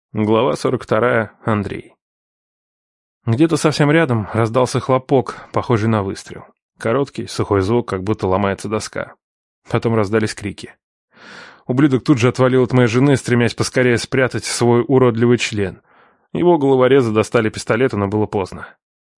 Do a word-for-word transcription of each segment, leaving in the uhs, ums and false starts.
Глава сорок вторая. Андрей. Где-то совсем рядом раздался хлопок, похожий на выстрел. Короткий, сухой звук, как будто ломается доска. Потом раздались крики. Ублюдок тут же отвалил от моей жены, стремясь поскорее спрятать свой уродливый член. Его головорезы достали пистолеты, но было поздно.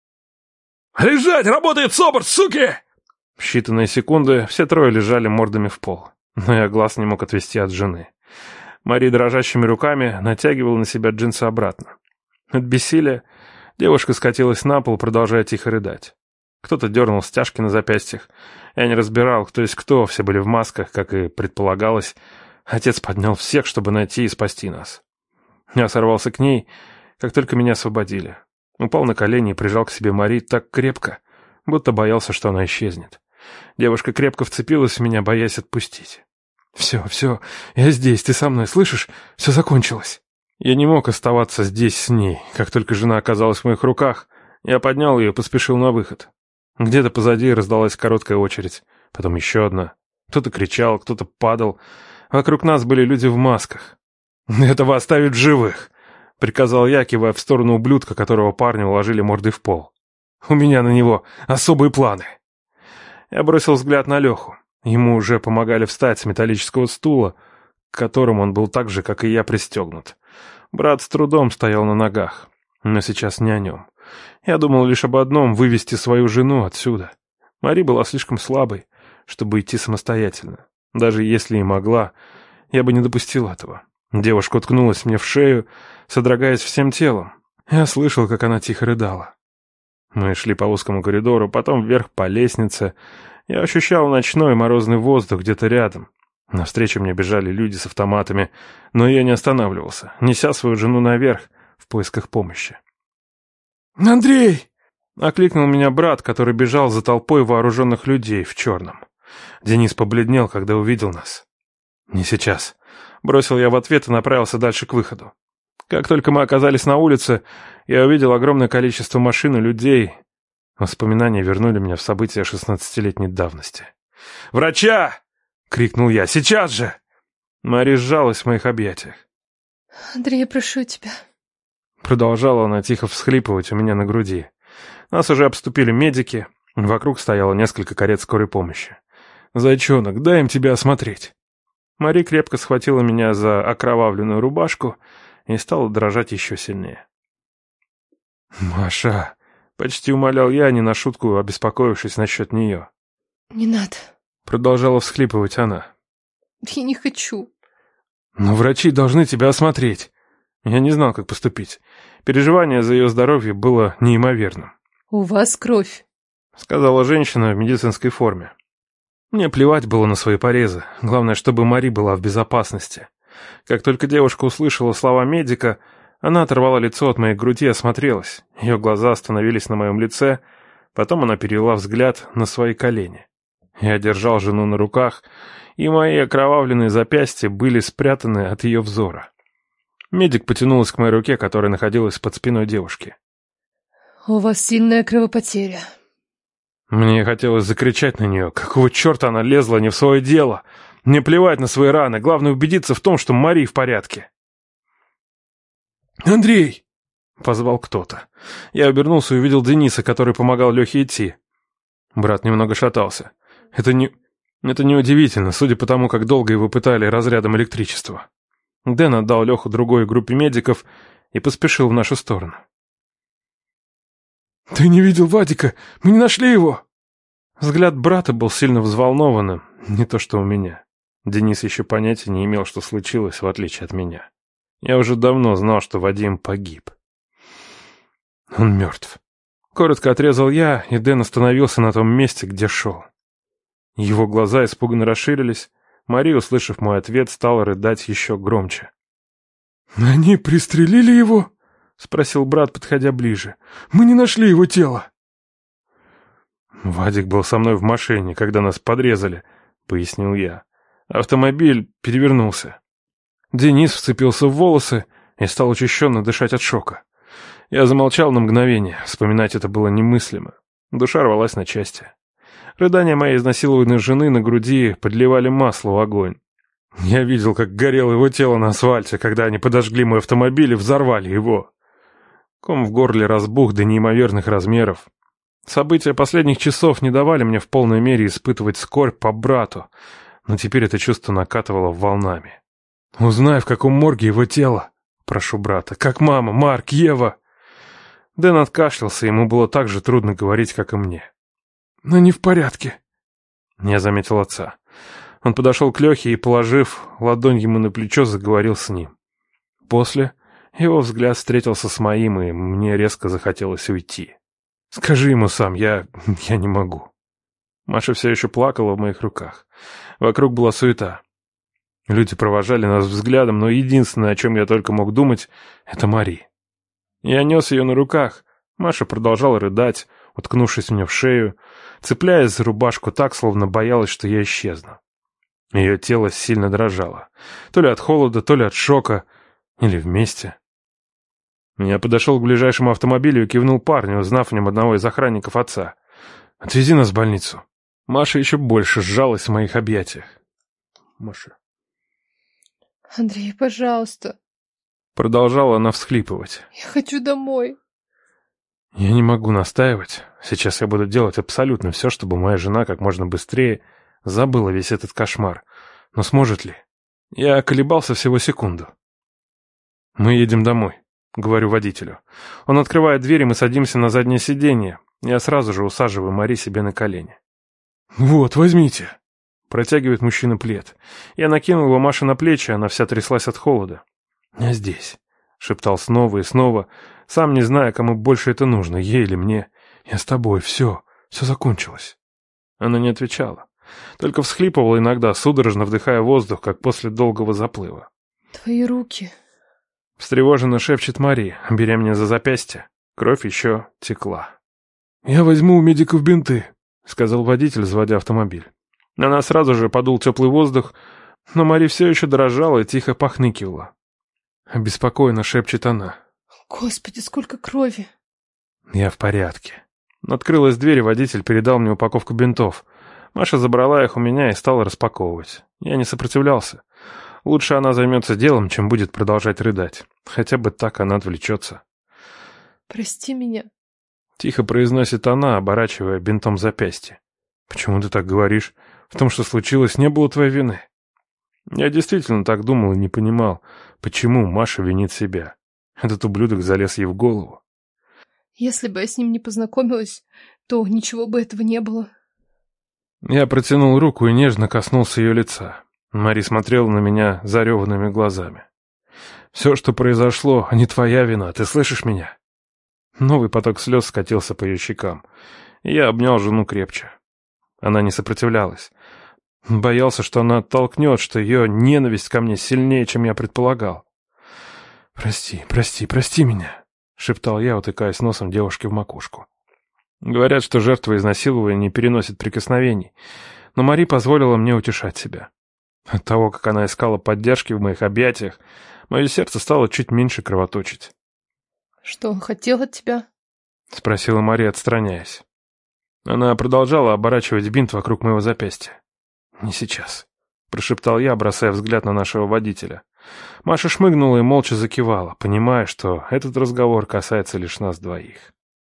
«Лежать! Работает СОБР, суки!» В считанные секунды все трое лежали мордами в пол. Но я глаз не мог отвести от жены. Мари дрожащими руками натягивала на себя джинсы обратно. От бессилия девушка скатилась на пол, продолжая тихо рыдать. Кто-то дернул стяжки на запястьях. Я не разбирал, кто есть кто, все были в масках, как и предполагалось. Отец поднял всех, чтобы найти и спасти нас. Я сорвался к ней, как только меня освободили. Упал на колени и прижал к себе Мари так крепко, будто боялся, что она исчезнет. Девушка крепко вцепилась в меня, боясь отпустить. «Все, все, я здесь, ты со мной, слышишь? Все закончилось». Я не мог оставаться здесь с ней. Как только жена оказалась в моих руках, я поднял ее и поспешил на выход. Где-то позади раздалась короткая очередь, потом еще одна. Кто-то кричал, кто-то падал. Вокруг нас были люди в масках. «Этого оставить в живых!» — приказал я, кивая в сторону ублюдка, которого парни уложили мордой в пол. «У меня на него особые планы». Я бросил взгляд на Леху. Ему уже помогали встать с металлического стула, к которому он был так же, как и я, пристегнут. Брат с трудом стоял на ногах, но сейчас не о нем. Я думал лишь об одном — вывести свою жену отсюда. Мари была слишком слабой, чтобы идти самостоятельно. Даже если и могла, я бы не допустил этого. Девушка уткнулась мне в шею, содрогаясь всем телом. Я слышал, как она тихо рыдала. Мы шли по узкому коридору, потом вверх по лестнице. Я ощущал ночной морозный воздух где-то рядом. Навстречу мне бежали люди с автоматами, но я не останавливался, неся свою жену наверх в поисках помощи. «Андрей!» — окликнул меня брат, который бежал за толпой вооруженных людей в черном. Денис побледнел, когда увидел нас. «Не сейчас», — бросил я в ответ и направился дальше к выходу. Как только мы оказались на улице, я увидел огромное количество машин и людей. Воспоминания вернули меня в события шестнадцатилетней давности. «Врача!» — крикнул я. «Сейчас же!» Мари сжалась в моих объятиях. «Андрей, я прошу тебя». Продолжала она тихо всхлипывать у меня на груди. Нас уже обступили медики. Вокруг стояло несколько карет скорой помощи. «Зайчонок, дай им тебя осмотреть». Мари крепко схватила меня за окровавленную рубашку и стала дрожать еще сильнее. «Маша!» — почти умолял я, не на шутку обеспокоившись насчет нее. «Не надо», — продолжала всхлипывать она. «Я не хочу». «Но врачи должны тебя осмотреть». Я не знал, как поступить. Переживание за ее здоровье было неимоверным. «У вас кровь», — сказала женщина в медицинской форме. Мне плевать было на свои порезы. Главное, чтобы Мари была в безопасности. Как только девушка услышала слова медика, она оторвала лицо от моей груди и осмотрелась. Ее глаза остановились на моем лице, потом она перевела взгляд на свои колени. Я держал жену на руках, и мои окровавленные запястья были спрятаны от ее взора. Медик потянулась к моей руке, которая находилась под спиной девушки. «У вас сильная кровопотеря». Мне хотелось закричать на нее. Какого черта она лезла не в свое дело? Мне плевать на свои раны, главное убедиться в том, что Мари в порядке. «Андрей!» — позвал кто-то. Я обернулся и увидел Дениса, который помогал Лехе идти. Брат немного шатался. Это не... Это неудивительно, судя по тому, как долго его пытали разрядом электричества. Дэн отдал Леху другой группе медиков и поспешил в нашу сторону. «Ты не видел Вадика? Мы не нашли его!» Взгляд брата был сильно взволнованным, не то что у меня. Денис еще понятия не имел, что случилось, в отличие от меня. Я уже давно знал, что Вадим погиб. Он мертв. Коротко отрезал я, и Дэн остановился на том месте, где шел. Его глаза испуганно расширились. Мария, услышав мой ответ, стала рыдать еще громче. «Они пристрелили его?» — спросил брат, подходя ближе. «Мы не нашли его тело». «Вадик был со мной в машине, когда нас подрезали», — пояснил я. Автомобиль перевернулся. Денис вцепился в волосы и стал учащенно дышать от шока. Я замолчал на мгновение, вспоминать это было немыслимо. Душа рвалась на части. Рыдания моей изнасилованной жены на груди подливали масло в огонь. Я видел, как горело его тело на асфальте, когда они подожгли мой автомобиль и взорвали его. Ком в горле разбух до неимоверных размеров. События последних часов не давали мне в полной мере испытывать скорбь по брату, но теперь это чувство накатывало волнами. «Узнай, в каком морге его тело», — прошу брата. «Как мама, Марк, Ева». Дэн откашлялся, ему было так же трудно говорить, как и мне. «Но не в порядке». Я заметил отца. Он подошел к Лехе и, положив ладонь ему на плечо, заговорил с ним. После его взгляд встретился с моим, и мне резко захотелось уйти. «Скажи ему сам, я... я не могу». Маша все еще плакала в моих руках. Вокруг была суета. Люди провожали нас взглядом, но единственное, о чем я только мог думать, — это Мари. Я нес ее на руках. Маша продолжала рыдать, уткнувшись мне в шею, цепляясь за рубашку так, словно боялась, что я исчезну. Ее тело сильно дрожало. То ли от холода, то ли от шока. Или вместе. Я подошел к ближайшему автомобилю и кивнул парню, узнав в нем одного из охранников отца. «Отвези нас в больницу». Маша еще больше сжалась в моих объятиях. «Маша...» Андрей, пожалуйста. Продолжала она всхлипывать. Я хочу домой. Я не могу настаивать. Сейчас я буду делать абсолютно все, чтобы моя жена как можно быстрее забыла весь этот кошмар. Но сможет ли? Я колебался всего секунду. «Мы едем домой», — говорю водителю. Он открывает дверь, и мы садимся на заднее сиденье. Я сразу же усаживаю Мари себе на колени. «Вот, возьмите». Протягивает мужчина плед. Я накинул его Маше на плечи, она вся тряслась от холода. «Я здесь», — шептал снова и снова, сам не зная, кому больше это нужно, ей или мне. «Я с тобой, все, все закончилось». Она не отвечала, только всхлипывала иногда, судорожно вдыхая воздух, как после долгого заплыва. Твои руки. Встревоженно шепчет Мари, беря меня за запястье. Кровь еще текла. «Я возьму у медиков бинты», — сказал водитель, заводя автомобиль. На нас сразу же подул теплый воздух, но Мари все еще дрожала и тихо похныкивала. Обеспокоенно шепчет она. Господи, сколько крови. Я в порядке. Открылась дверь, и водитель передал мне упаковку бинтов. Маша забрала их у меня и стала распаковывать. Я не сопротивлялся. Лучше она займется делом, чем будет продолжать рыдать. Хотя бы так она отвлечется. Прости меня. Тихо произносит она, оборачивая бинтом запястье. Почему ты так говоришь? В том, что случилось, не было твоей вины. Я действительно так думал и не понимал, почему Маша винит себя. Этот ублюдок залез ей в голову. Если бы я с ним не познакомилась, то ничего бы этого не было. Я протянул руку и нежно коснулся ее лица. Мари смотрела на меня зареванными глазами. «Все, что произошло, не твоя вина, ты слышишь меня?» Новый поток слез скатился по ее щекам, и я обнял жену крепче. Она не сопротивлялась. Боялся, что она оттолкнет, что ее ненависть ко мне сильнее, чем я предполагал. «Прости, прости, прости меня», — шептал я, утыкаясь носом девушке в макушку. Говорят, что жертва изнасилования не переносит прикосновений, но Мари позволила мне утешать себя. От того, как она искала поддержки в моих объятиях, мое сердце стало чуть меньше кровоточить. «Что он хотел от тебя?» — спросила Мари, отстраняясь. Она продолжала оборачивать бинт вокруг моего запястья. «Не сейчас», — прошептал я, бросая взгляд на нашего водителя. Маша шмыгнула и молча закивала, понимая, что этот разговор касается лишь нас двоих.